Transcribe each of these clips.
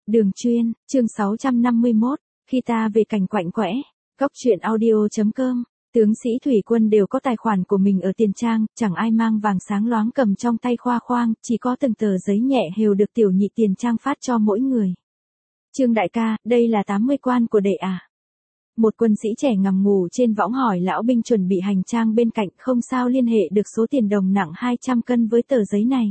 Đường chuyên, chương 651, khi ta về cảnh quạnh quẽ, góc truyện audio.com, tướng sĩ thủy quân đều có tài khoản của mình ở tiền trang, chẳng ai mang vàng sáng loáng cầm trong tay khoa khoang, chỉ có từng tờ giấy nhẹ hều được tiểu nhị tiền trang phát cho mỗi người. Trương đại ca, đây là 80 quan của đệ à? Một quân sĩ trẻ nằm ngủ trên võng hỏi lão binh chuẩn bị hành trang bên cạnh, không sao liên hệ được số tiền đồng nặng 200 cân với tờ giấy này.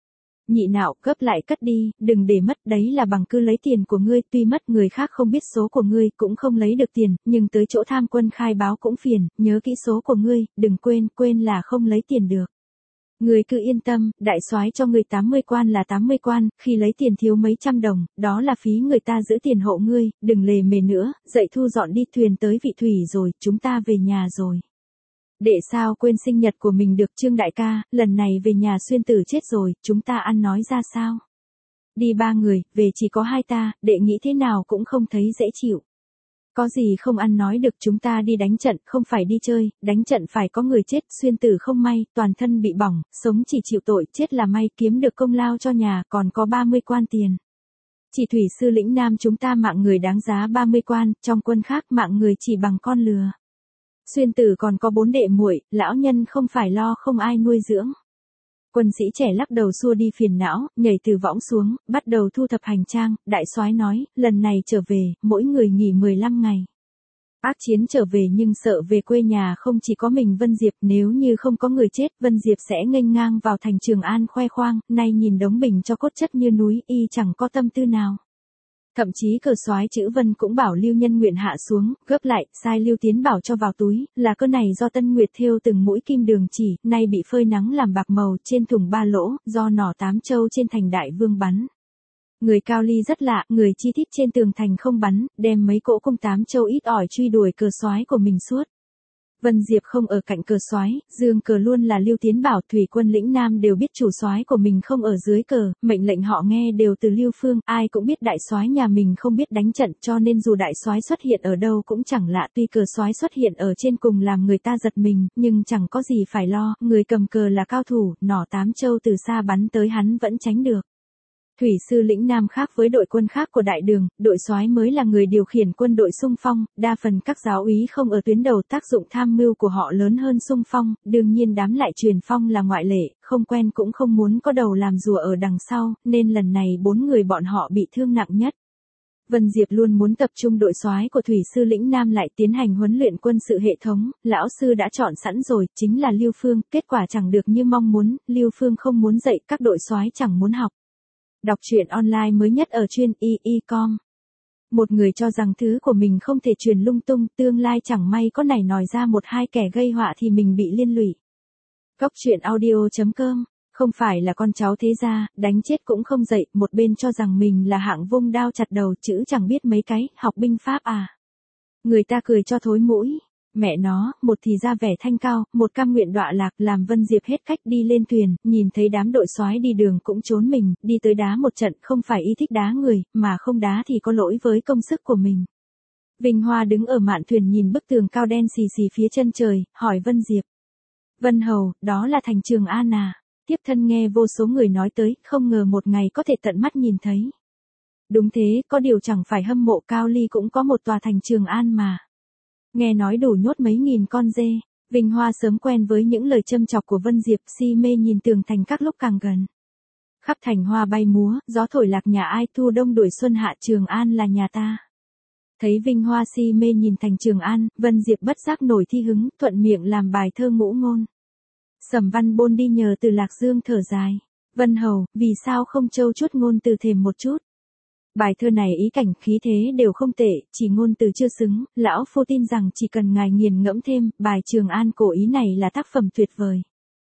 Nhị nạo, gấp lại cất đi, đừng để mất, đấy là bằng cứ lấy tiền của ngươi, tuy mất người khác không biết số của ngươi, cũng không lấy được tiền, nhưng tới chỗ tham quân khai báo cũng phiền, nhớ kỹ số của ngươi, đừng quên là không lấy tiền được. Ngươi cứ yên tâm, đại soái cho ngươi 80 quan là 80 quan, khi lấy tiền thiếu mấy trăm đồng, đó là phí người ta giữ tiền hộ ngươi, đừng lề mề nữa, dậy thu dọn đi, thuyền tới vị thủy rồi, chúng ta về nhà rồi. Đệ sao quên sinh nhật của mình được Trương đại ca, lần này về nhà xuyên tử chết rồi, chúng ta ăn nói ra sao? Đi 3 người, về chỉ có 2 ta, đệ nghĩ thế nào cũng không thấy dễ chịu. Có gì không ăn nói được, chúng ta đi đánh trận, không phải đi chơi, đánh trận phải có người chết, xuyên tử không may, toàn thân bị bỏng, sống chỉ chịu tội, chết là may, kiếm được công lao cho nhà, còn có 30 quan tiền. Chỉ thủy sư lĩnh Nam chúng ta mạng người đáng giá 30 quan, trong quân khác mạng người chỉ bằng con lừa. Xuyên tử còn có 4 đệ muội, lão nhân không phải lo không ai nuôi dưỡng. Quân sĩ trẻ lắc đầu xua đi phiền não, nhảy từ võng xuống, bắt đầu thu thập hành trang, đại soái nói, lần này trở về, mỗi người nghỉ 15 ngày. Ác chiến trở về nhưng sợ về quê nhà không chỉ có mình Vân Diệp, nếu như không có người chết, Vân Diệp sẽ nghênh ngang vào thành Trường An khoe khoang, nay nhìn đống bình cho cốt chất như núi, y chẳng có tâm tư nào. Thậm chí cờ soái chữ Vân cũng bảo Lưu Nhân Nguyện hạ xuống, gấp lại, sai Lưu Tiến bảo cho vào túi, là cơ này do Tân Nguyệt thêu từng mũi kim đường chỉ, nay bị phơi nắng làm bạc màu, trên thùng 3 lỗ, do nỏ 8 châu trên thành Đại Vương bắn. Người Cao Ly rất lạ, người chi tiết trên tường thành không bắn, đem mấy cỗ cung 8 châu ít ỏi truy đuổi cờ soái của mình suốt. Vân Diệp không ở cạnh cờ soái, dương cờ luôn là Lưu Tiến bảo, thủy quân lĩnh Nam đều biết chủ soái của mình không ở dưới cờ, mệnh lệnh họ nghe đều từ Lưu Phương, ai cũng biết đại soái nhà mình không biết đánh trận, cho nên dù đại soái xuất hiện ở đâu cũng chẳng lạ, tuy cờ soái xuất hiện ở trên cùng làm người ta giật mình, nhưng chẳng có gì phải lo, người cầm cờ là cao thủ, nỏ 8 châu từ xa bắn tới hắn vẫn tránh được. Thủy sư lĩnh Nam khác với đội quân khác của đại đường, đội soái mới là người điều khiển quân đội xung phong, đa phần các giáo úy không ở tuyến đầu, tác dụng tham mưu của họ lớn hơn xung phong, đương nhiên đám lại truyền phong là ngoại lệ, không quen cũng không muốn có đầu làm rùa ở đằng sau, nên lần này 4 người bọn họ bị thương nặng nhất. Vân Diệp luôn muốn tập trung đội soái của thủy sư lĩnh Nam lại tiến hành huấn luyện quân sự hệ thống, lão sư đã chọn sẵn rồi, chính là Lưu Phương, kết quả chẳng được như mong muốn, Lưu Phương không muốn dạy, các đội soái chẳng muốn học. Đọc truyện online mới nhất ở chuyên y.com. Một người cho rằng thứ của mình không thể truyền lung tung, tương lai chẳng may có nảy nòi ra 1-2 kẻ gây họa thì mình bị liên lụy. Góc truyện audio.com, không phải là con cháu thế gia, đánh chết cũng không dậy, một bên cho rằng mình là hạng vung đao chặt đầu, chữ chẳng biết mấy cái, học binh pháp à. Người ta cười cho thối mũi. Mẹ nó, một thì ra vẻ thanh cao, một cam nguyện đọa lạc, làm Vân Diệp hết cách đi lên thuyền, nhìn thấy đám đội soái đi đường cũng trốn mình, đi tới đá một trận, không phải y thích đá người, mà không đá thì có lỗi với công sức của mình. Vinh Hoa đứng ở mạn thuyền nhìn bức tường cao đen xì xì phía chân trời, hỏi Vân Diệp. Vân Hầu, đó là thành Trường An à? Tiếp thân nghe vô số người nói tới, không ngờ một ngày có thể tận mắt nhìn thấy. Đúng thế, có điều chẳng phải hâm mộ Cao Ly cũng có một tòa thành Trường An mà. Nghe nói đủ nhốt mấy nghìn con dê, Vinh Hoa sớm quen với những lời châm chọc của Vân Diệp, si mê nhìn tường thành các lúc càng gần. Khắp thành hoa bay múa, gió thổi lạc nhà ai, thu đông đuổi xuân hạ, Trường An là nhà ta. Thấy Vinh Hoa si mê nhìn thành Trường An, Vân Diệp bất giác nổi thi hứng, thuận miệng làm bài thơ ngũ ngôn. Sầm Văn Bôn đi nhờ từ Lạc Dương thở dài. Vân Hầu, vì sao không trâu chuốt ngôn từ thềm một chút? Bài thơ này ý cảnh khí thế đều không tệ, chỉ ngôn từ chưa xứng, lão phu tin rằng chỉ cần ngài nghiền ngẫm thêm, bài Trường An cổ ý này là tác phẩm tuyệt vời.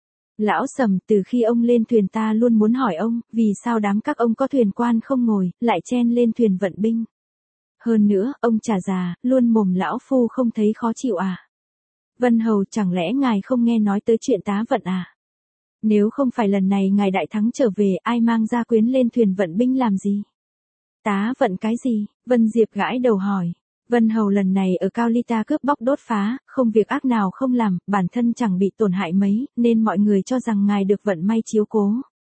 Lão Sầm, từ khi ông lên thuyền ta luôn muốn hỏi ông, vì sao đám các ông có thuyền quan không ngồi, lại chen lên thuyền vận binh. Hơn nữa, ông trả già, luôn mồm lão phu không thấy khó chịu à. Vân Hầu, chẳng lẽ ngài không nghe nói tới chuyện tá vận à? Nếu không phải lần này ngài đại thắng trở về, ai mang gia quyến lên thuyền vận binh làm gì? Tá vận cái gì? Vân Diệp gãi đầu hỏi. Vân Hầu lần này ở Cao Ly ta cướp bóc đốt phá, không việc ác nào không làm, bản thân chẳng bị tổn hại mấy, nên mọi người cho rằng ngài được vận may chiếu cố.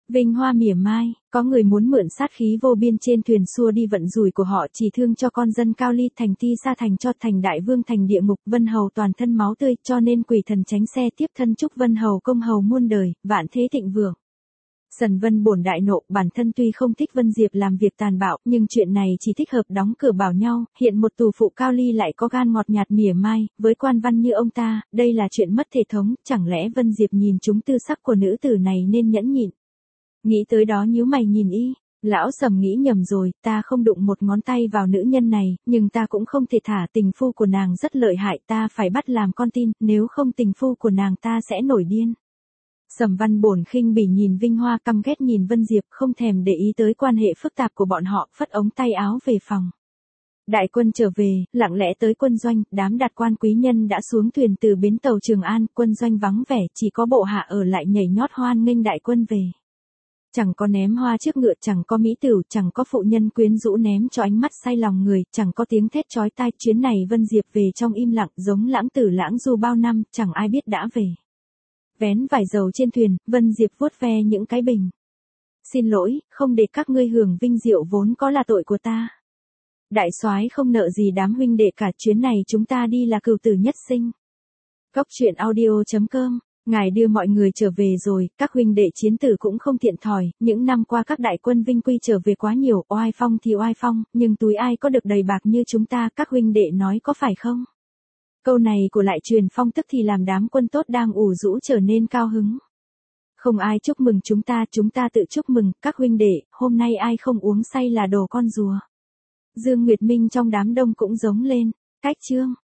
Vinh Hoa mỉa mai, có người muốn mượn sát khí vô biên trên thuyền xua đi vận rủi của họ, chỉ thương cho con dân Cao Ly thành Ti Sa thành cho thành đại vương thành địa ngục, Vân Hầu toàn thân máu tươi, cho nên quỷ thần tránh xe tiếp thân chúc Vân Hầu công hầu muôn đời, vạn thế thịnh vượng. Sần Vân bổn đại nộ, bản thân tuy không thích Vân Diệp làm việc tàn bạo, nhưng chuyện này chỉ thích hợp đóng cửa bảo nhau, hiện một tù phụ Cao Ly lại có gan ngọt nhạt mỉa mai, với quan văn như ông ta, đây là chuyện mất thể thống, chẳng lẽ Vân Diệp nhìn trúng tư sắc của nữ tử này nên nhẫn nhịn. Nghĩ tới đó nhíu mày nhìn y, lão Sầm nghĩ nhầm rồi, ta không đụng một ngón tay vào nữ nhân này, nhưng ta cũng không thể thả, tình phu của nàng rất lợi hại, ta phải bắt làm con tin, nếu không tình phu của nàng ta sẽ nổi điên. Sầm Văn Bổn khinh bỉ nhìn Vinh Hoa, căm ghét nhìn Vân Diệp, không thèm để ý tới quan hệ phức tạp của bọn họ, phất ống tay áo về phòng. Đại quân trở về, lặng lẽ tới quân doanh, đám đạt quan quý nhân đã xuống thuyền từ bến tàu Trường An, quân doanh vắng vẻ, chỉ có bộ hạ ở lại nhảy nhót hoan nghênh đại quân về. Chẳng có ném hoa trước ngựa, chẳng có mỹ tửu, chẳng có phụ nhân quyến rũ ném cho ánh mắt say lòng người, chẳng có tiếng thét chói tai, chuyến này Vân Diệp về trong im lặng, giống lãng tử lãng du bao năm, chẳng ai biết đã về. Vén vải dầu trên thuyền, Vân Diệp vuốt ve những cái bình. Xin lỗi, không để các ngươi hưởng vinh diệu vốn có là tội của ta. Đại soái không nợ gì đám huynh đệ cả, chuyến này chúng ta đi là cừu tử nhất sinh. Góc truyện audio.com, ngài đưa mọi người trở về rồi, các huynh đệ chiến tử cũng không thiện thòi, những năm qua các đại quân vinh quy trở về quá nhiều, oai phong thì oai phong, nhưng túi ai có được đầy bạc như chúng ta, các huynh đệ nói có phải không? Câu này của lại truyền phong tức thì làm đám quân tốt đang ủ rũ trở nên cao hứng. Không ai chúc mừng chúng ta tự chúc mừng, các huynh đệ, hôm nay ai không uống say là đồ con rùa. Dương Nguyệt Minh trong đám đông cũng giống lên, cách chương.